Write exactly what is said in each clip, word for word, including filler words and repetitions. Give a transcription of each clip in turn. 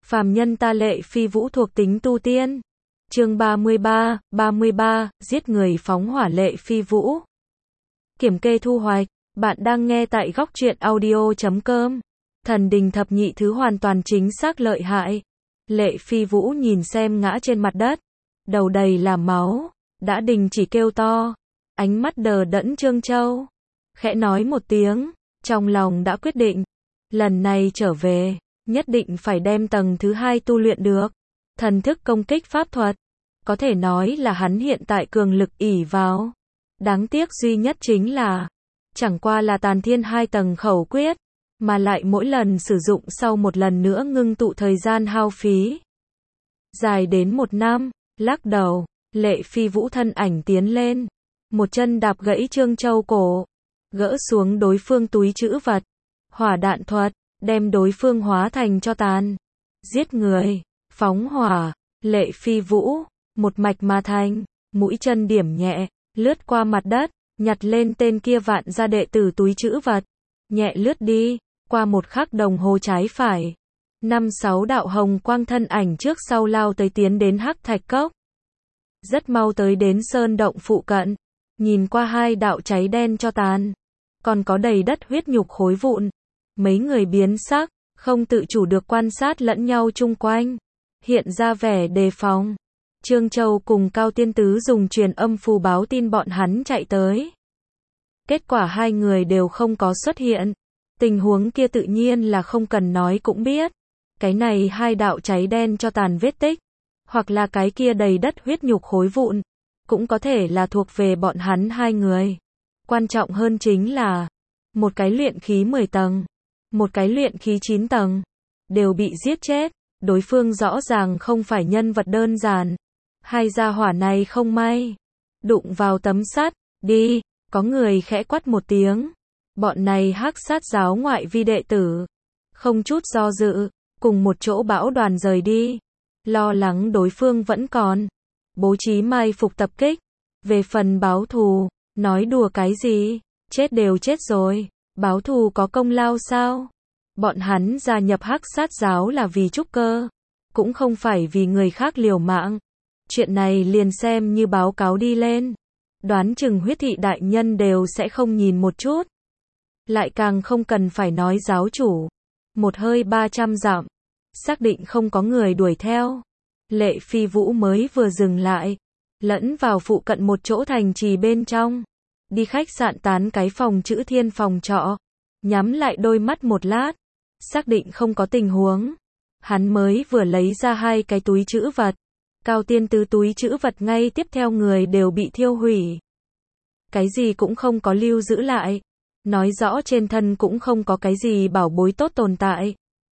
Phàm nhân ta Lệ Phi Vũ thuộc tính tu tiên. Chương ba mươi ba, ba mươi ba, giết người phóng hỏa Lệ Phi Vũ. Kiểm kê thu hoạch, bạn đang nghe tại góc truyện audio chấm com. Thần đình thập nhị thứ hoàn toàn chính xác lợi hại. Lệ Phi Vũ nhìn xem ngã trên mặt đất, đầu đầy là máu, đã đình chỉ kêu to, ánh mắt đờ đẫn Trương Châu, khẽ nói một tiếng, trong lòng đã quyết định, lần này trở về, nhất định phải đem tầng thứ hai tu luyện được. Thần thức công kích pháp thuật, có thể nói là hắn hiện tại cường lực ỷ vào. Đáng tiếc duy nhất chính là, chẳng qua là tàn thiên hai tầng khẩu quyết, mà lại mỗi lần sử dụng sau một lần nữa ngưng tụ thời gian hao phí. Dài đến một năm, lắc đầu, Lệ Phi Vũ thân ảnh tiến lên, một chân đạp gãy Trương Châu cổ, gỡ xuống đối phương túi trữ vật, hỏa đạn thuật, đem đối phương hóa thành tro tàn. Giết người, phóng hỏa, Lệ Phi Vũ, một mạch mà thành, mũi chân điểm nhẹ, lướt qua mặt đất, nhặt lên tên kia vạn gia đệ tử túi trữ vật, nhẹ lướt đi, qua một khắc đồng hồ trái phải. Năm sáu đạo hồng quang thân ảnh trước sau lao tới tiến đến Hắc Thạch Cốc. Rất mau tới đến sơn động phụ cận, nhìn qua hai đạo cháy đen cho tàn, còn có đầy đất huyết nhục khối vụn. Mấy người biến sắc, không tự chủ được quan sát lẫn nhau chung quanh, hiện ra vẻ đề phòng. Trương Châu cùng Cao Tiên Tứ dùng truyền âm phù báo tin bọn hắn chạy tới. Kết quả hai người đều không có xuất hiện. Tình huống kia tự nhiên là không cần nói cũng biết. Cái này hai đạo cháy đen cho tàn vết tích, hoặc là cái kia đầy đất huyết nhục khối vụn, cũng có thể là thuộc về bọn hắn hai người. Quan trọng hơn chính là, một cái luyện khí mười tầng, một cái luyện khí chín tầng, đều bị giết chết. Đối phương rõ ràng không phải nhân vật đơn giản. Hai gia hỏa này không may, đụng vào tấm sắt, đi, có người khẽ quát một tiếng. Bọn này Hắc Sát giáo ngoại vi đệ tử, không chút do dự, cùng một chỗ bão đoàn rời đi. Lo lắng đối phương vẫn còn, bố trí mai phục tập kích. Về phần báo thù, nói đùa cái gì, chết đều chết rồi, báo thù có công lao sao? Bọn hắn gia nhập Hắc Sát giáo là vì trúc cơ, cũng không phải vì người khác liều mạng. Chuyện này liền xem như báo cáo đi lên, đoán chừng Huyết thị đại nhân đều sẽ không nhìn một chút. Lại càng không cần phải nói giáo chủ. Một hơi ba trăm dặm, xác định không có người đuổi theo. Lệ Phi Vũ mới vừa dừng lại, lẫn vào phụ cận một chỗ thành trì bên trong, đi khách sạn tán cái phòng chữ thiên phòng trọ, nhắm lại đôi mắt một lát, xác định không có tình huống. Hắn mới vừa lấy ra hai cái túi trữ vật. Cao Tiên Tứ túi trữ vật ngay tiếp theo người đều bị thiêu hủy. Cái gì cũng không có lưu giữ lại. Nói rõ trên thân cũng không có cái gì bảo bối tốt tồn tại.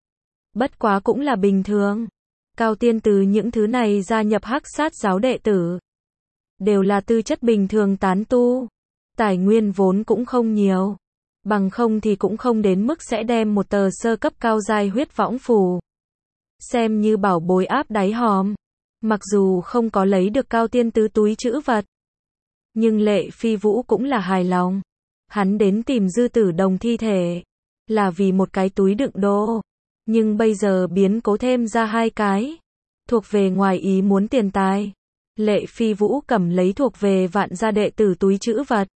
Bất quá cũng là bình thường. Cao Tiên Tứ những thứ này gia nhập Hắc Sát giáo đệ tử, đều là tư chất bình thường tán tu. Tài nguyên vốn cũng không nhiều. Bằng không thì cũng không đến mức sẽ đem một tờ sơ cấp cao giai huyết võng phù xem như bảo bối áp đáy hòm. Mặc dù không có lấy được Cao Tiên Tứ túi trữ vật, nhưng Lệ Phi Vũ cũng là hài lòng. Hắn đến tìm Dư Tử Đồng thi thể, là vì một cái túi đựng đồ. Nhưng bây giờ biến cố thêm ra hai cái, thuộc về ngoài ý muốn tiền tài. Lệ Phi Vũ cầm lấy thuộc về vạn gia đệ tử túi trữ vật.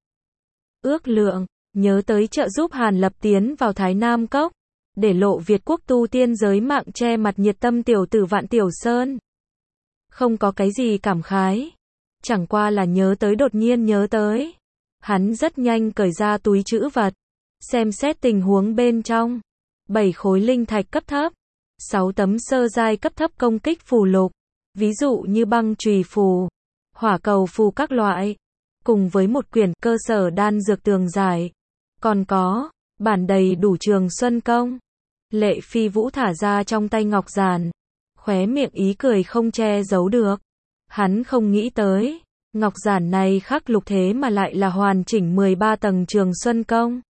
Ước lượng, nhớ tới trợ giúp Hàn Lập tiến vào Thái Nam Cốc, để lộ Việt quốc tu tiên giới mạng che mặt nhiệt tâm tiểu tử Vạn Tiểu Sơn. Không có cái gì cảm khái, chẳng qua là nhớ tới đột nhiên nhớ tới. Hắn rất nhanh cởi ra túi trữ vật, xem xét tình huống bên trong. Bảy khối linh thạch cấp thấp, sáu tấm sơ giai cấp thấp công kích phù lục, ví dụ như băng chùy phù, hỏa cầu phù các loại, cùng với một quyển cơ sở đan dược tường giải, còn có bản đầy đủ Trường Xuân công. Lệ Phi Vũ thả ra trong tay ngọc giản, khóe miệng ý cười không che giấu được. Hắn không nghĩ tới, ngọc giản này khắc lục thế mà lại là hoàn chỉnh mười ba tầng Trường Xuân công.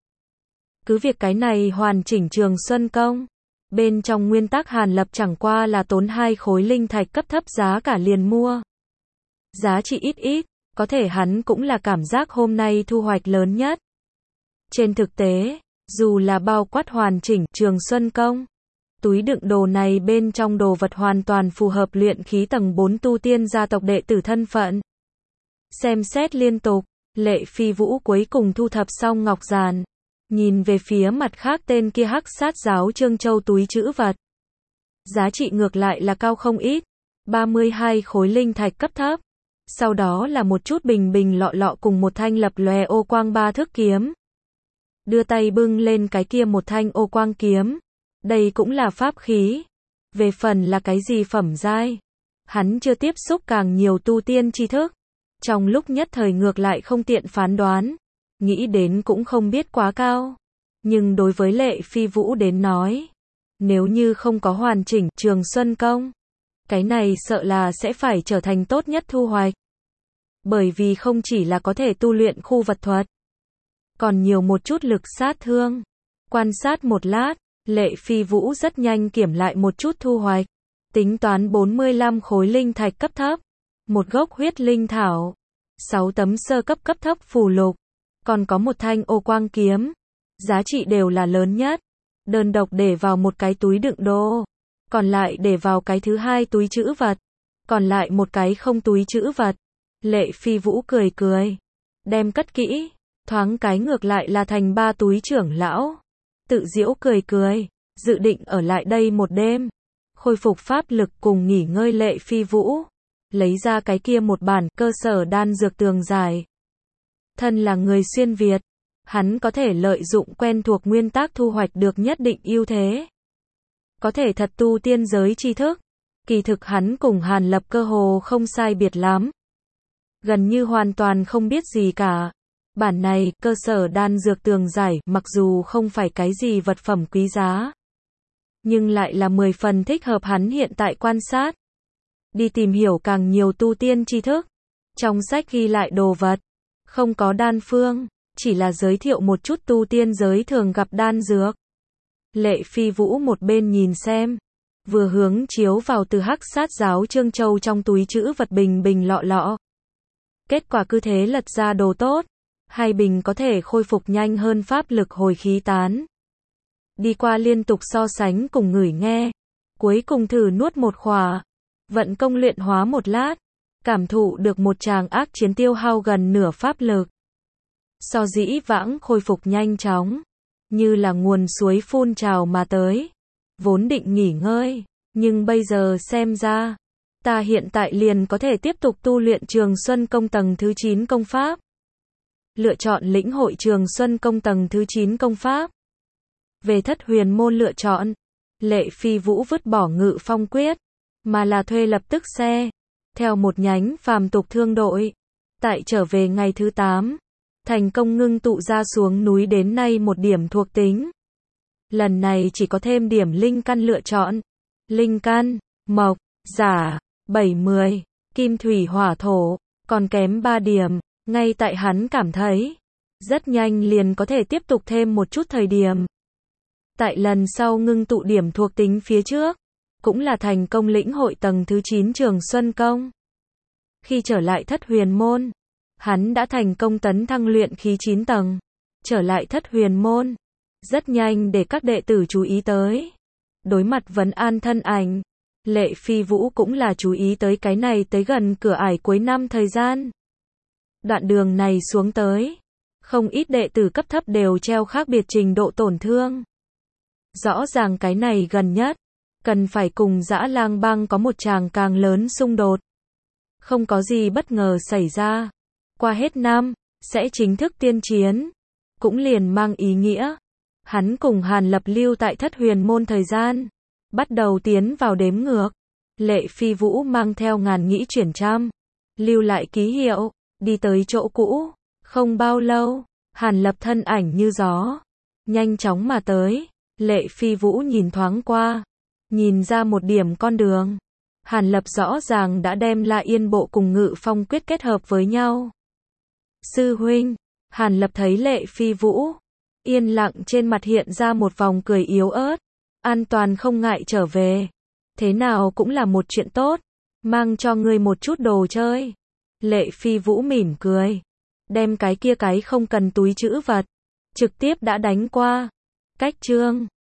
Cứ việc cái này hoàn chỉnh Trường Xuân công, bên trong nguyên tắc Hàn Lập chẳng qua là tốn hai khối linh thạch cấp thấp giá cả liền mua. Giá trị ít ít, có thể hắn cũng là cảm giác hôm nay thu hoạch lớn nhất. Trên thực tế, dù là bao quát hoàn chỉnh Trường Xuân công, Túi đựng đồ này bên trong đồ vật hoàn toàn phù hợp luyện khí tầng bốn tu tiên gia tộc đệ tử thân phận. Xem xét liên tục, Lệ Phi Vũ cuối cùng thu thập xong ngọc giàn. Nhìn về phía mặt khác tên kia hắc sát giáo Trương Châu túi trữ vật. Giá trị ngược lại là cao không ít. ba mươi hai khối linh thạch cấp thấp. Sau đó là một chút bình bình lọ lọ cùng một thanh lập lòe ô quang ba thước kiếm. Đưa tay bưng lên cái kia một thanh ô quang kiếm. Đây cũng là pháp khí. Về phần là cái gì phẩm giai, hắn chưa tiếp xúc càng nhiều tu tiên tri thức. Trong lúc nhất thời ngược lại không tiện phán đoán. Nghĩ đến cũng không biết quá cao. Nhưng đối với Lệ Phi Vũ đến nói, nếu như không có hoàn chỉnh Trường Xuân Công, cái này sợ là sẽ phải trở thành tốt nhất thu hoạch. Bởi vì không chỉ là có thể tu luyện khu vật thuật, còn nhiều một chút lực sát thương. Quan sát một lát, Lệ Phi Vũ rất nhanh kiểm lại một chút thu hoạch. Tính toán bốn mươi lăm khối linh thạch cấp thấp, một gốc huyết linh thảo, sáu tấm sơ cấp cấp thấp phù lục, còn có một thanh ô quang kiếm. Giá trị đều là lớn nhất. Đơn độc để vào một cái túi đựng đồ, còn lại để vào cái thứ hai túi trữ vật, còn lại một cái không túi trữ vật. Lệ Phi Vũ cười cười, đem cất kỹ, thoáng cái ngược lại là thành ba túi trưởng lão. Tự giễu cười cười, dự định ở lại đây một đêm, khôi phục pháp lực cùng nghỉ ngơi. Lệ Phi Vũ lấy ra cái kia một bản cơ sở đan dược tường giải. Thân là người xuyên Việt, hắn có thể lợi dụng quen thuộc nguyên tắc thu hoạch được nhất định ưu thế. Có thể thật tu tiên giới tri thức. Kỳ thực hắn cùng Hàn Lập cơ hồ không sai biệt lắm. Gần như hoàn toàn không biết gì cả. Bản này, cơ sở đan dược tường giải, mặc dù không phải cái gì vật phẩm quý giá, nhưng lại là mười phần thích hợp hắn hiện tại quan sát. Đi tìm hiểu càng nhiều tu tiên tri thức. Trong sách ghi lại đồ vật, không có đan phương, chỉ là giới thiệu một chút tu tiên giới thường gặp đan dược. Lệ Phi Vũ một bên nhìn xem, vừa hướng chiếu vào từ hắc sát giáo Trương Châu trong túi trữ vật bình bình lọ lọ. Kết quả cứ thế lật ra đồ tốt. Hai bình có thể khôi phục nhanh hơn pháp lực hồi khí tán. Đi qua liên tục so sánh cùng ngửi nghe. Cuối cùng thử nuốt một khỏa. Vận công luyện hóa một lát. Cảm thụ được một tràng ác chiến tiêu hao gần nửa pháp lực. So dĩ vãng khôi phục nhanh chóng. Như là nguồn suối phun trào mà tới. Vốn định nghỉ ngơi. Nhưng bây giờ xem ra, ta hiện tại liền có thể tiếp tục tu luyện Trường Xuân Công tầng thứ chín công pháp. Lựa chọn lĩnh hội Trường Xuân Công tầng thứ chín công pháp. Về Thất Huyền môn lựa chọn, Lệ Phi Vũ vứt bỏ Ngự Phong quyết, mà là thuê lập tức xe, theo một nhánh phàm tục thương đội. Tại trở về ngày thứ tám, thành công ngưng tụ ra xuống núi đến nay một điểm thuộc tính. Lần này chỉ có thêm điểm linh căn lựa chọn. Linh căn, mộc, giả, bảy mười, kim thủy hỏa thổ, còn kém ba điểm. Ngay tại hắn cảm thấy, rất nhanh liền có thể tiếp tục thêm một chút thời điểm. Tại lần sau ngưng tụ điểm thuộc tính phía trước, cũng là thành công lĩnh hội tầng thứ chín Trường Xuân Công. Khi trở lại Thất Huyền môn, hắn đã thành công tấn thăng luyện khí chín tầng. Trở lại Thất Huyền môn, rất nhanh để các đệ tử chú ý tới. Đối mặt vấn an thân ảnh, Lệ Phi Vũ cũng là chú ý tới cái này tới gần cửa ải cuối năm thời gian. Đoạn đường này xuống tới, không ít đệ tử cấp thấp đều treo khác biệt trình độ tổn thương. Rõ ràng cái này gần nhất, cần phải cùng Dã Lang Bang có một tràng càng lớn xung đột. Không có gì bất ngờ xảy ra. Qua hết năm, sẽ chính thức tiên chiến. Cũng liền mang ý nghĩa, hắn cùng Hàn Lập lưu tại Thất Huyền môn thời gian, bắt đầu tiến vào đếm ngược. Lệ Phi Vũ mang theo ngàn nghĩ chuyển trăm, lưu lại ký hiệu. Đi tới chỗ cũ, không bao lâu, Hàn Lập thân ảnh như gió, nhanh chóng mà tới. Lệ Phi Vũ nhìn thoáng qua, nhìn ra một điểm con đường. Hàn Lập rõ ràng đã đem La Yên Bộ cùng Ngự Phong quyết kết hợp với nhau. Sư huynh, Hàn Lập thấy Lệ Phi Vũ, yên lặng trên mặt hiện ra một vòng cười yếu ớt. An toàn không ngại trở về. Thế nào cũng là một chuyện tốt, mang cho ngươi một chút đồ chơi. Lệ Phi Vũ mỉm cười, đem cái kia cái không cần túi trữ vật, trực tiếp đã đánh qua. Cách chương